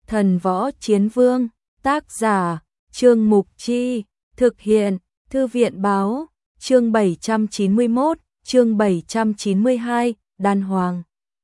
Thần Võ Chiến Vương, tác giả, Trương Mục Chi, thực hiện, Thư viện báo, chương 791, chương 792, Đan Hoàng.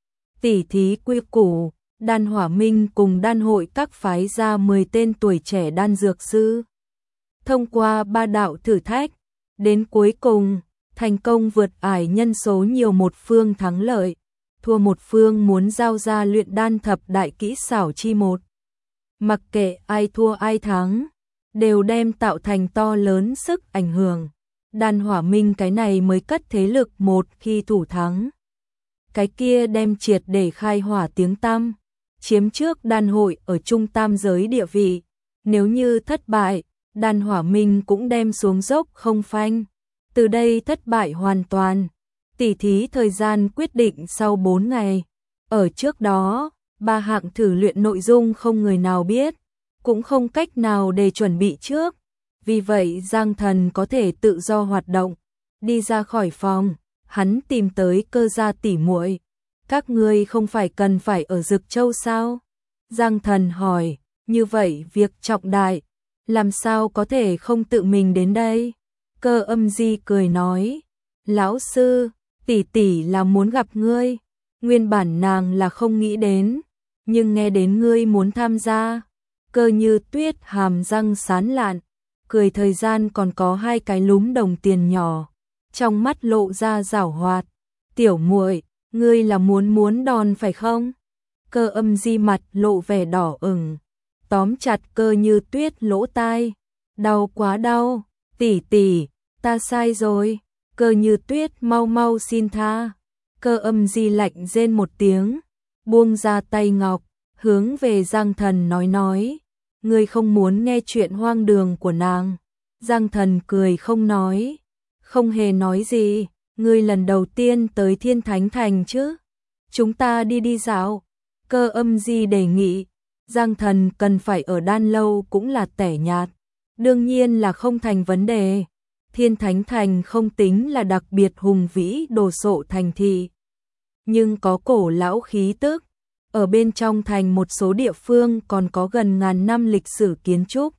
Tỉ thí quy củ, Đan Hỏa Minh cùng đan hội các phái ra 10 tên tuổi trẻ đan dược sư. Thông qua 3 đạo thử thách, đến cuối cùng, thành công vượt ải nhân số nhiều một phương thắng lợi, thua một phương muốn giao ra luyện đan thập đại kỹ xảo chi một. Mặc kệ ai thua ai thắng, đều đem tạo thành to lớn sức ảnh hưởng. Đan Hỏa Minh cái này mới cất thế lực một khi thủ thắng. Cái kia đem triệt để khai hỏa tiếng tăm, chiếm trước đan hội ở trung tam giới địa vị. Nếu như thất bại, Đan Hỏa Minh cũng đem xuống dốc không phanh. Từ đây thất bại hoàn toàn. Tỉ thí thời gian quyết định sau 4 ngày. Ở trước đó, 3 hạng thử luyện nội dung không người nào biết, cũng không cách nào để chuẩn bị trước. Vì vậy Giang Thần có thể tự do hoạt động. Đi ra khỏi phòng, hắn tìm tới Cơ gia tỷ muội. Các ngươi không phải cần phải ở Dực Châu sao? Giang Thần hỏi, như vậy việc trọng đại, làm sao có thể không tự mình đến đây? Cơ Âm Di cười nói, lão sư, tỷ tỷ là muốn gặp ngươi. Nguyên bản nàng là không nghĩ đến, nhưng nghe đến ngươi muốn tham gia. Cơ Như Tuyết hàm răng sán lạn, cười thời gian còn có 2 cái lúm đồng tiền nhỏ, trong mắt lộ ra giảo hoạt. Tiểu muội, ngươi là muốn đòn phải không? Cơ Âm Di mặt lộ vẻ đỏ ửng, tóm chặt Cơ Như Tuyết lỗ tai. Đau quá đau, tỷ tỷ, ta sai rồi. Cơ Như Tuyết mau mau xin tha. Cơ Âm Di lạnh rên một tiếng, buông ra tay ngọc, hướng về Giang Thần nói, ngươi không muốn nghe chuyện hoang đường của nàng. Giang Thần cười không nói, không hề nói gì, ngươi lần đầu tiên tới Thiên Thánh Thành chứ? Chúng ta đi dạo. Cơ Âm Di đề nghị. Giang Thần cần phải ở đan lâu cũng là tẻ nhạt, đương nhiên là không thành vấn đề. Thiên Thánh Thành không tính là đặc biệt hùng vĩ đồ sộ thành thị, nhưng có cổ lão khí tức. Ở bên trong thành một số địa phương còn có gần ngàn năm lịch sử kiến trúc.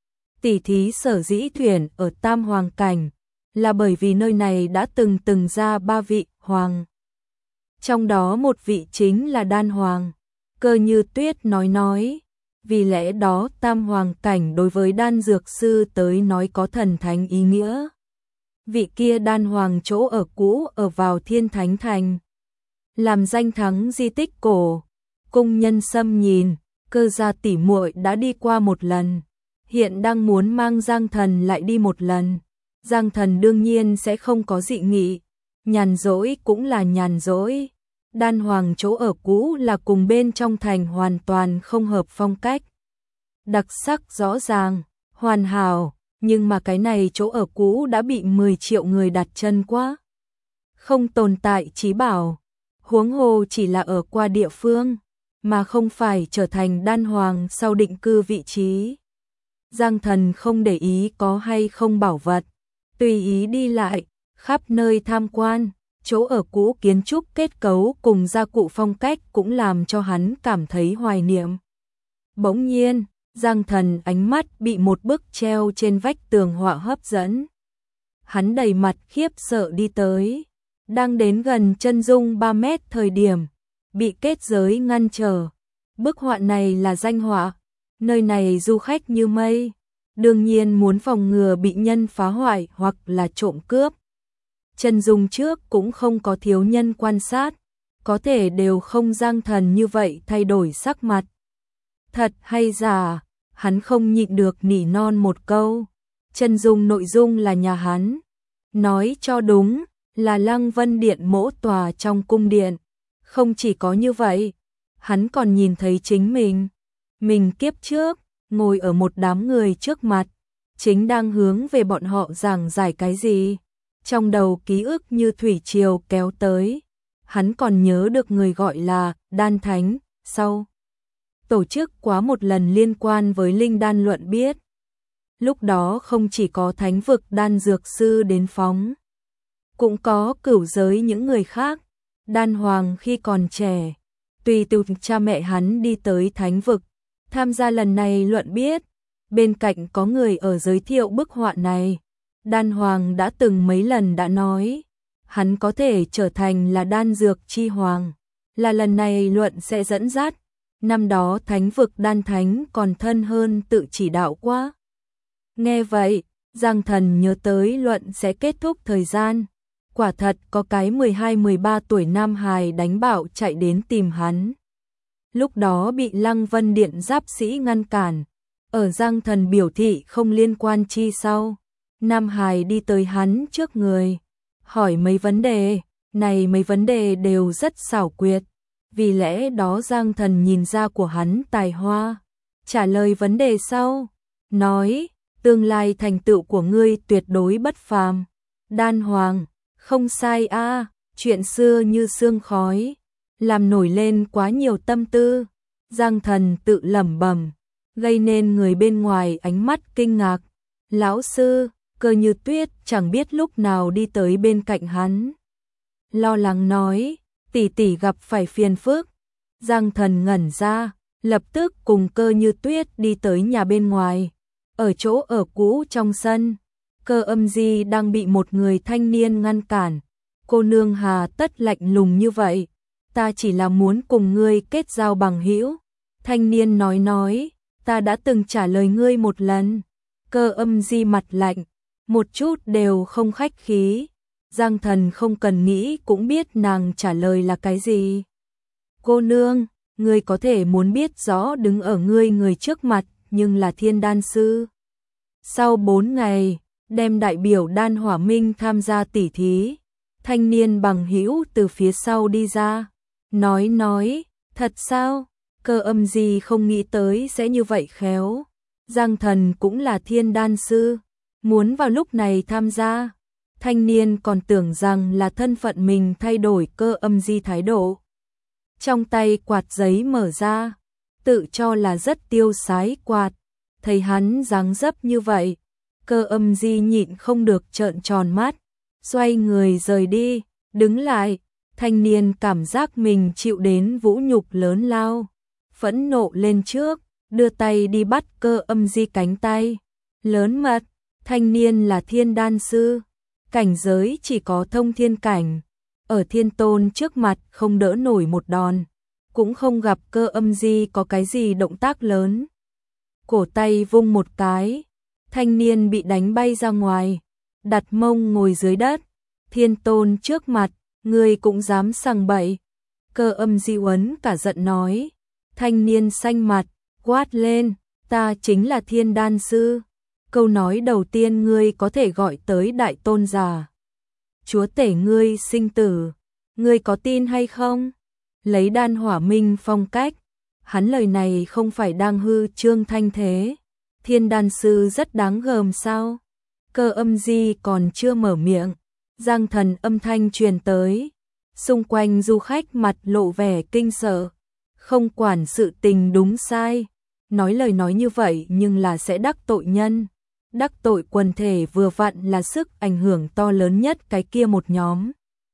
Tỉ thí sở dĩ thuyền ở Tam Hoàng Cảnh là bởi vì nơi này đã từng ra 3 vị hoàng. Trong đó một vị chính là Đan Hoàng. Cơ Như Tuyết nói, vì lẽ đó Tam Hoàng Cảnh đối với đan dược sư tới nói có thần thánh ý nghĩa. Vị kia Đan Hoàng chỗ ở cũ ở vào Thiên Thánh Thành, làm danh thắng di tích cổ. Cung Nhân Sâm nhìn, Cơ gia tỷ muội đã đi qua một lần, hiện đang muốn mang Giang Thần lại đi một lần. Giang Thần đương nhiên sẽ không có dị nghị, nhàn rỗi cũng là nhàn rỗi. Đan Hoàng chỗ ở cũ là cùng bên trong thành hoàn toàn không hợp phong cách. Đặc sắc rõ ràng, hoàn hảo, nhưng mà cái này chỗ ở cũ đã bị 10 triệu người đặt chân quá. Không tồn tại chí bảo, huống hồ chỉ là ở qua địa phương, mà không phải trở thành Đan Hoàng sau định cư vị trí. Giang Thần không để ý có hay không bảo vật, tùy ý đi lại, khắp nơi tham quan. Chỗ ở cũ kiến trúc kết cấu cùng gia cụ phong cách cũng làm cho hắn cảm thấy hoài niệm. Bỗng nhiên, Giang Thần ánh mắt bị một bức treo trên vách tường họa hấp dẫn. Hắn đầy mặt khiếp sợ đi tới, đang đến gần chân dung 3 mét thời điểm, bị kết giới ngăn trở. Bức họa này là danh họa, nơi này du khách như mây, đương nhiên muốn phòng ngừa bị nhân phá hoại hoặc là trộm cướp. Chân dung trước cũng không có thiếu nhân quan sát, có thể đều không Giang Thần như vậy thay đổi sắc mặt. Thật hay giả, hắn không nhịn được nỉ non một câu. Chân dung nội dung là nhà hắn, nói cho đúng là Lăng Vân Điện mỗ tòa trong cung điện. Không chỉ có như vậy, hắn còn nhìn thấy chính mình kiếp trước ngồi ở một đám người trước mặt, chính đang hướng về bọn họ giảng giải cái gì. Trong đầu ký ức như thủy triều kéo tới, hắn còn nhớ được người gọi là Đan Thánh, sau tổ chức quá một lần liên quan với linh đan luận biết. Lúc đó không chỉ có thánh vực đan dược sư đến phóng, cũng có cửu giới những người khác. Đan Hoàng khi còn trẻ, tùy từ cha mẹ hắn đi tới thánh vực, tham gia lần này luận biết, bên cạnh có người ở giới thiệu bức họa này. Đan Hoàng đã từng mấy lần đã nói, hắn có thể trở thành là đan dược chi hoàng, là lần này luận sẽ dẫn dắt. Năm đó thánh vực đan thánh còn thân hơn tự chỉ đạo quá. Nghe vậy, Giang Thần nhớ tới luận sẽ kết thúc thời gian. Quả thật có cái 12-13 tuổi nam hài đánh bạo chạy đến tìm hắn. Lúc đó bị Lăng Vân Điện giáp sĩ ngăn cản. Ở Giang Thần biểu thị không liên quan chi sau. Nam hài đi tới hắn trước người. Hỏi mấy vấn đề. Này mấy vấn đề đều rất xảo quyệt. Vì lẽ đó Giang Thần nhìn ra của hắn tài hoa. Trả lời vấn đề sau. Nói, tương lai thành tựu của ngươi tuyệt đối bất phàm. Đan Hoàng, không sai a, chuyện xưa như sương khói, làm nổi lên quá nhiều tâm tư. Giang Thần tự lẩm bẩm, gây nên người bên ngoài ánh mắt kinh ngạc. Lão sư, Cơ Như Tuyết chẳng biết lúc nào đi tới bên cạnh hắn. Lo lắng nói, tỷ tỷ gặp phải phiền phức. Giang Thần ngẩn ra, lập tức cùng Cơ Như Tuyết đi tới nhà bên ngoài. Ở chỗ ở cũ trong sân, Cơ Âm Di đang bị một người thanh niên ngăn cản. Cô nương hà tất lạnh lùng như vậy, ta chỉ là muốn cùng ngươi kết giao bằng hữu. Thanh niên nói, ta đã từng trả lời ngươi một lần. Cơ Âm Di mặt lạnh, một chút đều không khách khí. Giang Thần không cần nghĩ cũng biết nàng trả lời là cái gì. Cô nương, ngươi có thể muốn biết rõ đứng ở ngươi người trước mặt, nhưng là thiên đan sư. Sau 4 ngày, đem đại biểu Đan Hỏa Minh tham gia tỉ thí. Thanh niên bằng hữu từ phía sau đi ra. Nói, thật sao? Cơ Âm Di không nghĩ tới sẽ như vậy khéo. Giang Thần cũng là thiên đan sư, muốn vào lúc này tham gia. Thanh niên còn tưởng rằng là thân phận mình thay đổi Cơ Âm Di thái độ. Trong tay quạt giấy mở ra, tự cho là rất tiêu sái quạt. Thấy hắn dáng dấp như vậy, Cơ Âm Di nhịn không được trợn tròn mắt, xoay người rời đi, đứng lại. Thanh niên cảm giác mình chịu đến vũ nhục lớn lao, phẫn nộ lên trước, đưa tay đi bắt Cơ Âm Di cánh tay. Lớn mật, thanh niên là thiên đan sư, cảnh giới chỉ có thông thiên cảnh, ở thiên tôn trước mặt không đỡ nổi một đòn, cũng không gặp Cơ Âm Di có cái gì động tác lớn. Cổ tay vung một cái, thanh niên bị đánh bay ra ngoài, đặt mông ngồi dưới đất. Thiên tôn trước mặt, ngươi cũng dám sằng bậy. Cơ Âm Di uốn cả giận nói. Thanh niên xanh mặt, quát lên, ta chính là thiên đan sư. Câu nói đầu tiên ngươi có thể gọi tới đại tôn giả. Chúa tể ngươi sinh tử, ngươi có tin hay không? Lấy Đan Hỏa Minh phong cách, hắn lời này không phải đang hư trương thanh thế. Thiên đan sư rất đáng gờm sao? Cơ Âm Di còn chưa mở miệng, Giang Thần âm thanh truyền tới. Xung quanh du khách mặt lộ vẻ kinh sợ, không quản sự tình đúng sai. Nói lời nói như vậy nhưng là sẽ đắc tội nhân. Đắc tội quần thể vừa vặn là sức ảnh hưởng to lớn nhất cái kia một nhóm.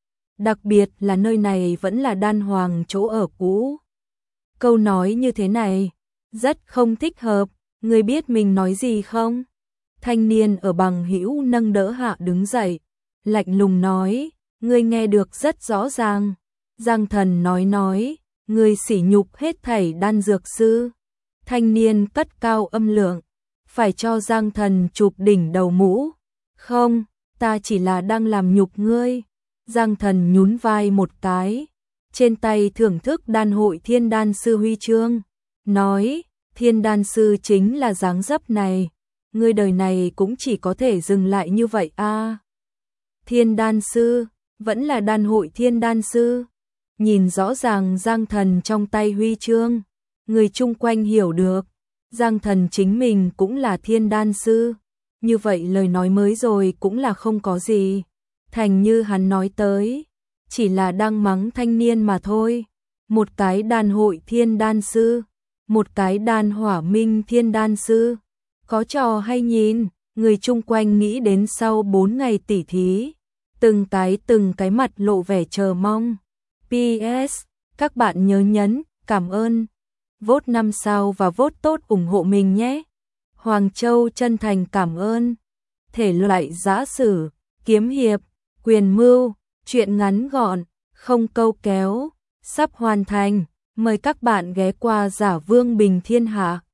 Đặc biệt là nơi này vẫn là Đan Hoàng chỗ ở cũ. Câu nói như thế này rất không thích hợp, ngươi biết mình nói gì không? Thanh niên ở bằng hữu nâng đỡ hạ đứng dậy, lạnh lùng nói, ngươi nghe được rất rõ ràng. Giang Thần nói, ngươi sỉ nhục hết thảy đan dược sư. Thanh niên cất cao âm lượng, phải cho Giang Thần chụp đỉnh đầu mũ. Không, ta chỉ là đang làm nhục ngươi. Giang Thần nhún vai một cái, trên tay thưởng thức đan hội thiên đan sư huy chương, nói, thiên đan sư chính là dáng dấp này, ngươi đời này cũng chỉ có thể dừng lại như vậy a. Thiên đan sư, vẫn là đan hội thiên đan sư. Nhìn rõ ràng Giang Thần trong tay huy chương, người chung quanh hiểu được, Giang Thần chính mình cũng là thiên đan sư. Như vậy lời nói mới rồi cũng là không có gì. Thành như hắn nói tới, chỉ là đang mắng thanh niên mà thôi. Một cái đan hội thiên đan sư, một cái Đan Hỏa Minh thiên đan sư. Có trò hay nhìn, người chung quanh nghĩ đến sau 4 ngày tỉ thí. Từng cái mặt lộ vẻ chờ mong. PS, các bạn nhớ nhấn, cảm ơn. vote 5 sao và vote tốt ủng hộ mình nhé. Hoàng Châu chân thành cảm ơn. Thể loại giã sử, kiếm hiệp, quyền mưu, truyện ngắn gọn, không câu kéo, sắp hoàn thành. Mời các bạn ghé qua Giả Vương Bình Thiên Hạ.